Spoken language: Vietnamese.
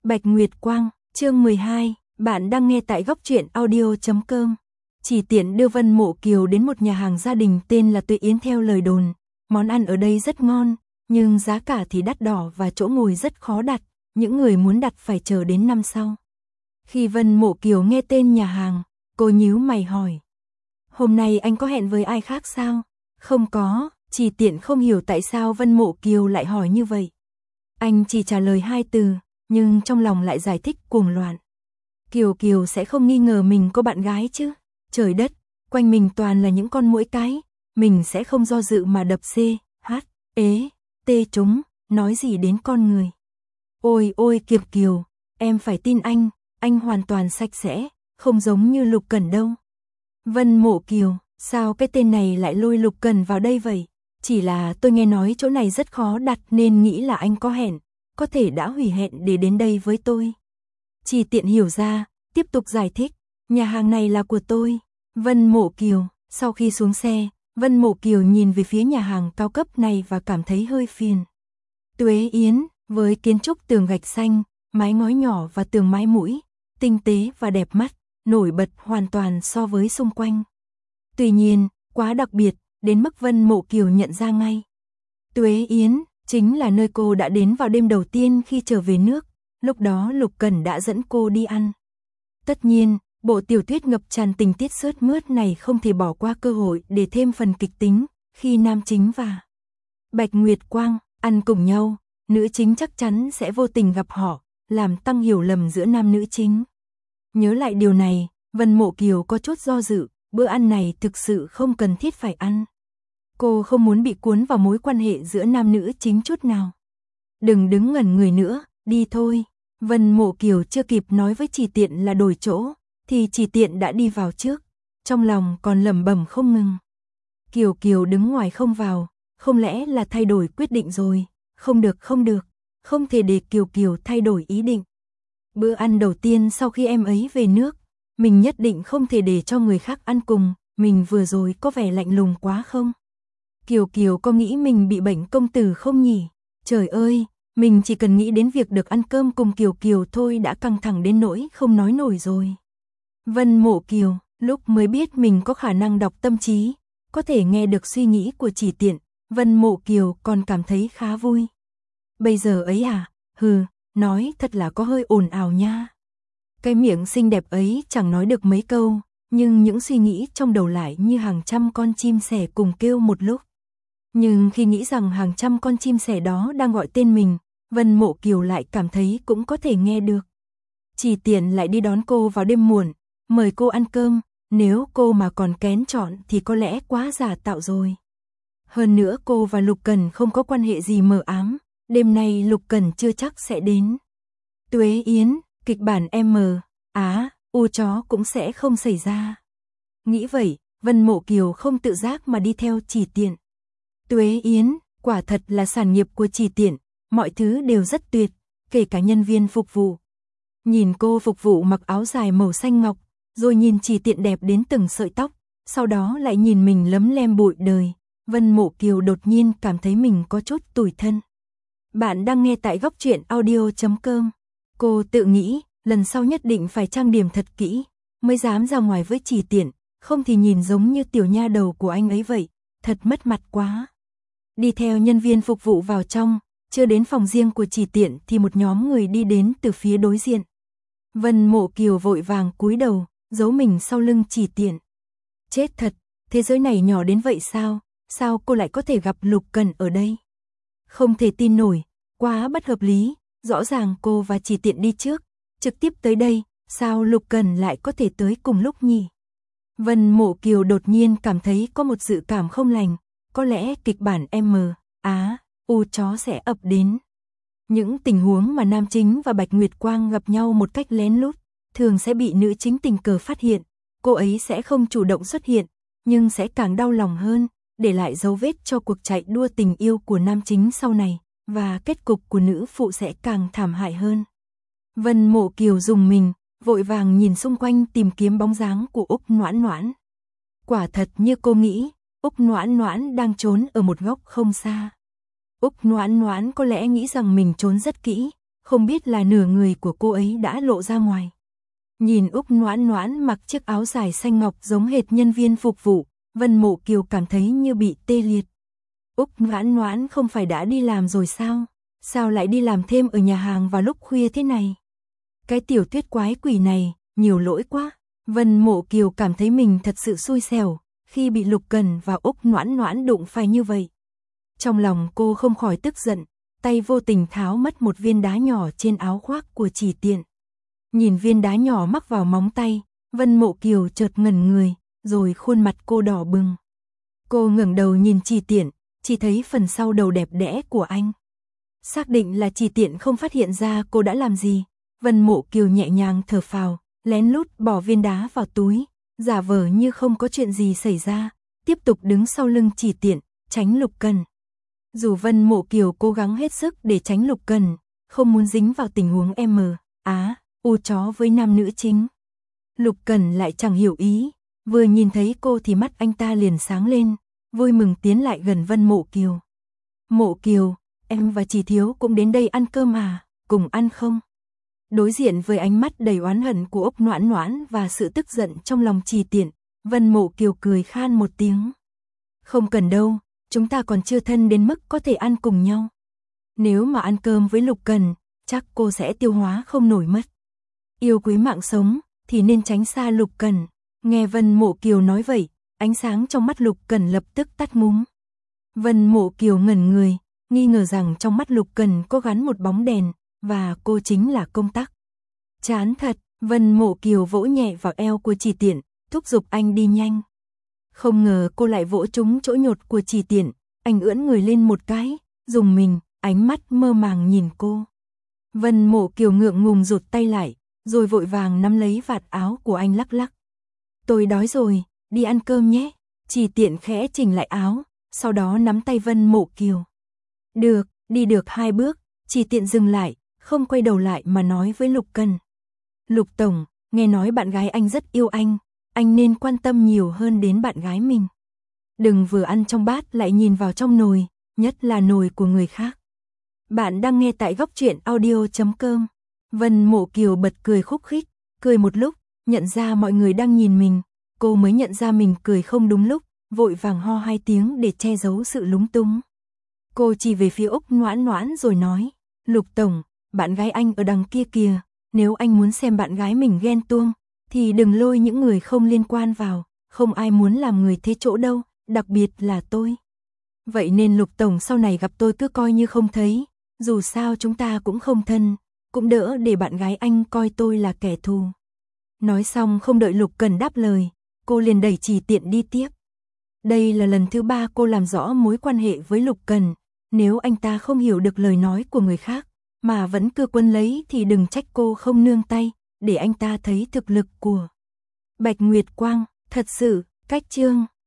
Bạch Nguyệt Quang, chương 12, bạn đang nghe tại góc truyện audio.com. Chỉ tiện đưa Vân Mộ Kiều đến một nhà hàng gia đình tên là Tuệ Yến theo lời đồn. Món ăn ở đây rất ngon, nhưng giá cả thì đắt đỏ và chỗ ngồi rất khó đặt, những người muốn đặt phải chờ đến năm sau. Khi Vân Mộ Kiều nghe tên nhà hàng, cô nhíu mày hỏi. Hôm nay anh có hẹn với ai khác sao? Không có, Chỉ tiện không hiểu tại sao Vân Mộ Kiều lại hỏi như vậy. Anh chỉ trả lời 2 từ, nhưng trong lòng lại giải thích cuồng loạn. Kiều Kiều sẽ không nghi ngờ mình có bạn gái chứ? Trời đất, quanh mình toàn là những con muỗi cái, mình sẽ không do dự mà đập C, H, ế, T chúng, nói gì đến con người. Ôi ôi Kiều Kiều, em phải tin anh hoàn toàn sạch sẽ, không giống như Lục Cẩn đâu. Vân Mộ Kiều, sao cái tên này lại lôi Lục Cẩn vào đây vậy? Chỉ là tôi nghe nói chỗ này rất khó đặt nên nghĩ là anh có hẹn, có thể đã hủy hẹn để đến đây với tôi. Chỉ tiện hiểu ra, tiếp tục giải thích, nhà hàng này là của tôi. Vân Mộ Kiều, sau khi xuống xe, Vân Mộ Kiều nhìn về phía nhà hàng cao cấp này và cảm thấy hơi phiền. Tuệ Yến, với kiến trúc tường gạch xanh, mái ngói nhỏ và tường mái mũi, tinh tế và đẹp mắt, nổi bật hoàn toàn so với xung quanh. Tuy nhiên, quá đặc biệt, đến mức Vân Mộ Kiều nhận ra ngay. Tuệ Yến, chính là nơi cô đã đến vào đêm đầu tiên khi trở về nước, lúc đó Lục Cẩn đã dẫn cô đi ăn. Tất nhiên, bộ tiểu thuyết ngập tràn tình tiết sướt mướt này không thể bỏ qua cơ hội để thêm phần kịch tính, khi nam chính và Bạch Nguyệt Quang ăn cùng nhau, nữ chính chắc chắn sẽ vô tình gặp họ, làm tăng hiểu lầm giữa nam nữ chính. Nhớ lại điều này, Vân Mộ Kiều có chút do dự, bữa ăn này thực sự không cần thiết phải ăn. Cô không muốn bị cuốn vào mối quan hệ giữa nam nữ chính chút nào. Đừng đứng ngẩn người nữa, đi thôi. Vân Mộ Kiều chưa kịp nói với Chỉ Tiện là đổi chỗ, thì Chỉ Tiện đã đi vào trước, trong lòng còn lẩm bẩm không ngừng. Kiều Kiều đứng ngoài không vào, không lẽ là thay đổi quyết định rồi? Không được, không thể để Kiều Kiều thay đổi ý định. Bữa ăn đầu tiên sau khi em ấy về nước, mình nhất định không thể để cho người khác ăn cùng, mình vừa rồi có vẻ lạnh lùng quá không? Kiều Kiều có nghĩ mình bị bệnh công tử không nhỉ? Trời ơi, mình chỉ cần nghĩ đến việc được ăn cơm cùng Kiều Kiều thôi đã căng thẳng đến nỗi không nói nổi rồi. Vân Mộ Kiều, lúc mới biết mình có khả năng đọc tâm trí, có thể nghe được suy nghĩ của Chỉ Tiện, Vân Mộ Kiều còn cảm thấy khá vui. Bây giờ ấy à? Nói thật là có hơi ồn ào nha. Cái miệng xinh đẹp ấy chẳng nói được mấy câu, nhưng những suy nghĩ trong đầu lại như hàng trăm con chim sẻ cùng kêu một lúc. Nhưng khi nghĩ rằng hàng trăm con chim sẻ đó đang gọi tên mình, Vân Mộ Kiều lại cảm thấy cũng có thể nghe được. Chỉ Tiện lại đi đón cô vào đêm muộn, mời cô ăn cơm, nếu cô mà còn kén chọn thì có lẽ quá giả tạo rồi. Hơn nữa cô và Lục Cẩn không có quan hệ gì mờ ám, đêm nay Lục Cẩn chưa chắc sẽ đến. Tuệ Yến, kịch bản M, U chó cũng sẽ không xảy ra. Nghĩ vậy, Vân Mộ Kiều không tự giác mà đi theo Chỉ Tiện. Tuệ Yến, quả thật là sản nghiệp của Chỉ Tiện, mọi thứ đều rất tuyệt, kể cả nhân viên phục vụ. Nhìn cô phục vụ mặc áo dài màu xanh ngọc, rồi nhìn Chỉ Tiện đẹp đến từng sợi tóc, sau đó lại nhìn mình lấm lem bụi đời, Vân Mộ Kiều đột nhiên cảm thấy mình có chút tủi thân. Bạn đang nghe tại góc truyện audio.com. Cô tự nghĩ, lần sau nhất định phải trang điểm thật kỹ, mới dám ra ngoài với Chỉ Tiện, không thì nhìn giống như tiểu nha đầu của anh ấy vậy, thật mất mặt quá. Đi theo nhân viên phục vụ vào trong, chưa đến phòng riêng của Chỉ Tiện thì một nhóm người đi đến từ phía đối diện. Vân Mộ Kiều vội vàng cúi đầu, giấu mình sau lưng Chỉ Tiện. Chết thật, thế giới này nhỏ đến vậy sao? Sao cô lại có thể gặp Lục Cẩn ở đây? Không thể tin nổi, quá bất hợp lý, rõ ràng cô và Chỉ Tiện đi trước, trực tiếp tới đây, sao Lục Cẩn lại có thể tới cùng lúc nhỉ? Vân Mộ Kiều đột nhiên cảm thấy có một dự cảm không lành, có lẽ kịch bản M, U chó sẽ ập đến. Những tình huống mà nam chính và Bạch Nguyệt Quang gặp nhau một cách lén lút, thường sẽ bị nữ chính tình cờ phát hiện, cô ấy sẽ không chủ động xuất hiện, nhưng sẽ càng đau lòng hơn, để lại dấu vết cho cuộc chạy đua tình yêu của nam chính sau này, và kết cục của nữ phụ sẽ càng thảm hại hơn. Vân Mộ Kiều rùng mình, vội vàng nhìn xung quanh tìm kiếm bóng dáng của Úc Noãn Noãn. Quả thật như cô nghĩ, Úc Noãn Noãn đang trốn ở một góc không xa. Úc Noãn Noãn có lẽ nghĩ rằng mình trốn rất kỹ, không biết là nửa người của cô ấy đã lộ ra ngoài. Nhìn Úc Noãn Noãn mặc chiếc áo dài xanh ngọc giống hệt nhân viên phục vụ, Vân Mộ Kiều cảm thấy như bị tê liệt. Úc Noãn Noãn không phải đã đi làm rồi sao? Sao lại đi làm thêm ở nhà hàng vào lúc khuya thế này? Cái tiểu Tuyết quái quỷ này, nhiều lỗi quá. Vân Mộ Kiều cảm thấy mình thật sự xui xẻo, khi bị Lục Cần và Úc Noãn Noãn đụng phải như vậy. Trong lòng cô không khỏi tức giận, tay vô tình tháo mất một viên đá nhỏ trên áo khoác của Chỉ Tiện. Nhìn viên đá nhỏ mắc vào móng tay, Vân Mộ Kiều chợt ngẩn người, rồi khuôn mặt cô đỏ bừng. Cô ngẩng đầu nhìn Chỉ Tiện, chỉ thấy phần sau đầu đẹp đẽ của anh. Xác định là Chỉ Tiện không phát hiện ra cô đã làm gì, Vân Mộ Kiều nhẹ nhàng thở phào, lén lút bỏ viên đá vào túi, giả vờ như không có chuyện gì xảy ra, tiếp tục đứng sau lưng Chỉ Tiện, tránh Lục Cần. Dù Vân Mộ Kiều cố gắng hết sức để tránh Lục Cần, không muốn dính vào tình huống u chó với nam nữ chính. Lục Cần lại chẳng hiểu ý, vừa nhìn thấy cô thì mắt anh ta liền sáng lên, vui mừng tiến lại gần Vân Mộ Kiều. Mộ Kiều, em và Chỉ Thiếu cũng đến đây ăn cơm à, cùng ăn không? Đối diện với ánh mắt đầy oán hận của Úc Noãn Noãn và sự tức giận trong lòng Chỉ Tiện, Vân Mộ Kiều cười khan một tiếng. Không cần đâu, chúng ta còn chưa thân đến mức có thể ăn cùng nhau. Nếu mà ăn cơm với Lục Cần, chắc cô sẽ tiêu hóa không nổi mất. Yêu quý mạng sống, thì nên tránh xa Lục Cần. Nghe Vân Mộ Kiều nói vậy, ánh sáng trong mắt Lục Cần lập tức tắt ngúm. Vân Mộ Kiều ngẩn người, nghi ngờ rằng trong mắt Lục Cần có gắn một bóng đèn, và cô chính là Công Tắc. Chán thật, Vân Mộ Kiều vỗ nhẹ vào eo của Chỉ Tiện, thúc giục anh đi nhanh. Không ngờ cô lại vỗ trúng chỗ nhột của Chỉ Tiện, anh ưỡn người lên một cái, dùng mình, ánh mắt mơ màng nhìn cô. Vân Mộ Kiều ngượng ngùng rụt tay lại, rồi vội vàng nắm lấy vạt áo của anh lắc lắc. Tôi đói rồi, đi ăn cơm nhé. Chỉ Tiện khẽ chỉnh lại áo, sau đó nắm tay Vân Mộ Kiều. Được, đi được 2 bước, Chỉ Tiện dừng lại, không quay đầu lại mà nói với Lục Cần. Lục Tổng, nghe nói bạn gái anh rất yêu anh nên quan tâm nhiều hơn đến bạn gái mình. Đừng vừa ăn trong bát lại nhìn vào trong nồi, nhất là nồi của người khác. Bạn đang nghe tại Góc Truyện Audio.com. Vân Mộ Kiều bật cười khúc khích, cười một lúc, nhận ra mọi người đang nhìn mình, cô mới nhận ra mình cười không đúng lúc, vội vàng ho 2 tiếng để che giấu sự lúng túng. Cô chỉ về phía Úc Noãn Noãn rồi nói, Lục Tổng, bạn gái anh ở đằng kia kìa, nếu anh muốn xem bạn gái mình ghen tuông, thì đừng lôi những người không liên quan vào, không ai muốn làm người thế chỗ đâu, đặc biệt là tôi. Vậy nên Lục Tổng sau này gặp tôi cứ coi như không thấy, dù sao chúng ta cũng không thân, cũng đỡ để bạn gái anh coi tôi là kẻ thù. Nói xong không đợi Lục Cần đáp lời, cô liền đẩy Chỉ Tiện đi tiếp. Đây là lần thứ 3 cô làm rõ mối quan hệ với Lục Cần, nếu anh ta không hiểu được lời nói của người khác, mà vẫn cứ quấn lấy thì đừng trách cô không nương tay, để anh ta thấy thực lực của Bạch Nguyệt Quang. Thật sự, cách chương